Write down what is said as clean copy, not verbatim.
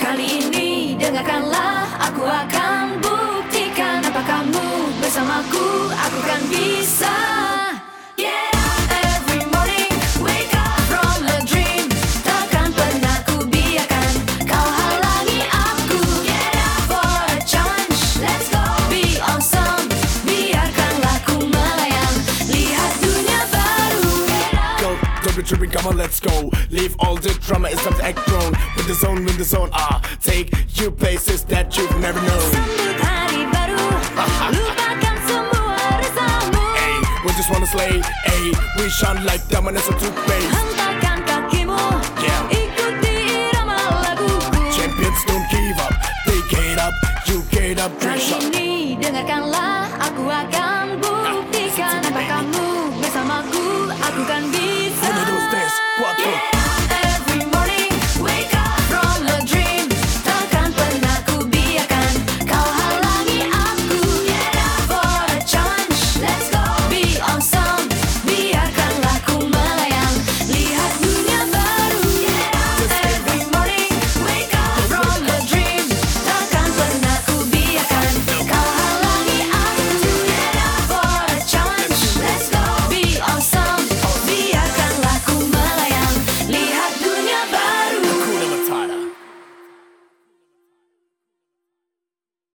Kali ini dengarkanlah, aku akan buktikan apa kamu bersamaku, aku kan bisa. Yeah, every morning wake up from a dream. Takkan pernah ku biarkan kau halangi aku. Get up for a chance, let's go be awesome. Biarkanlah ku melayang, lihat dunia baru. Go, don't be tripping, come on, let's go. Leave all the drama, it's time to act grown. Win the zone, take you places that you've never known. Sambut hari baru, lupakan semua resamu. Hey, we just wanna slay, hey, we shine like diamond as a toothpaste. Hentakkan kakimu, Yeah. ikuti irama laguku. Champions don't give up, they get up, you get up, dress up.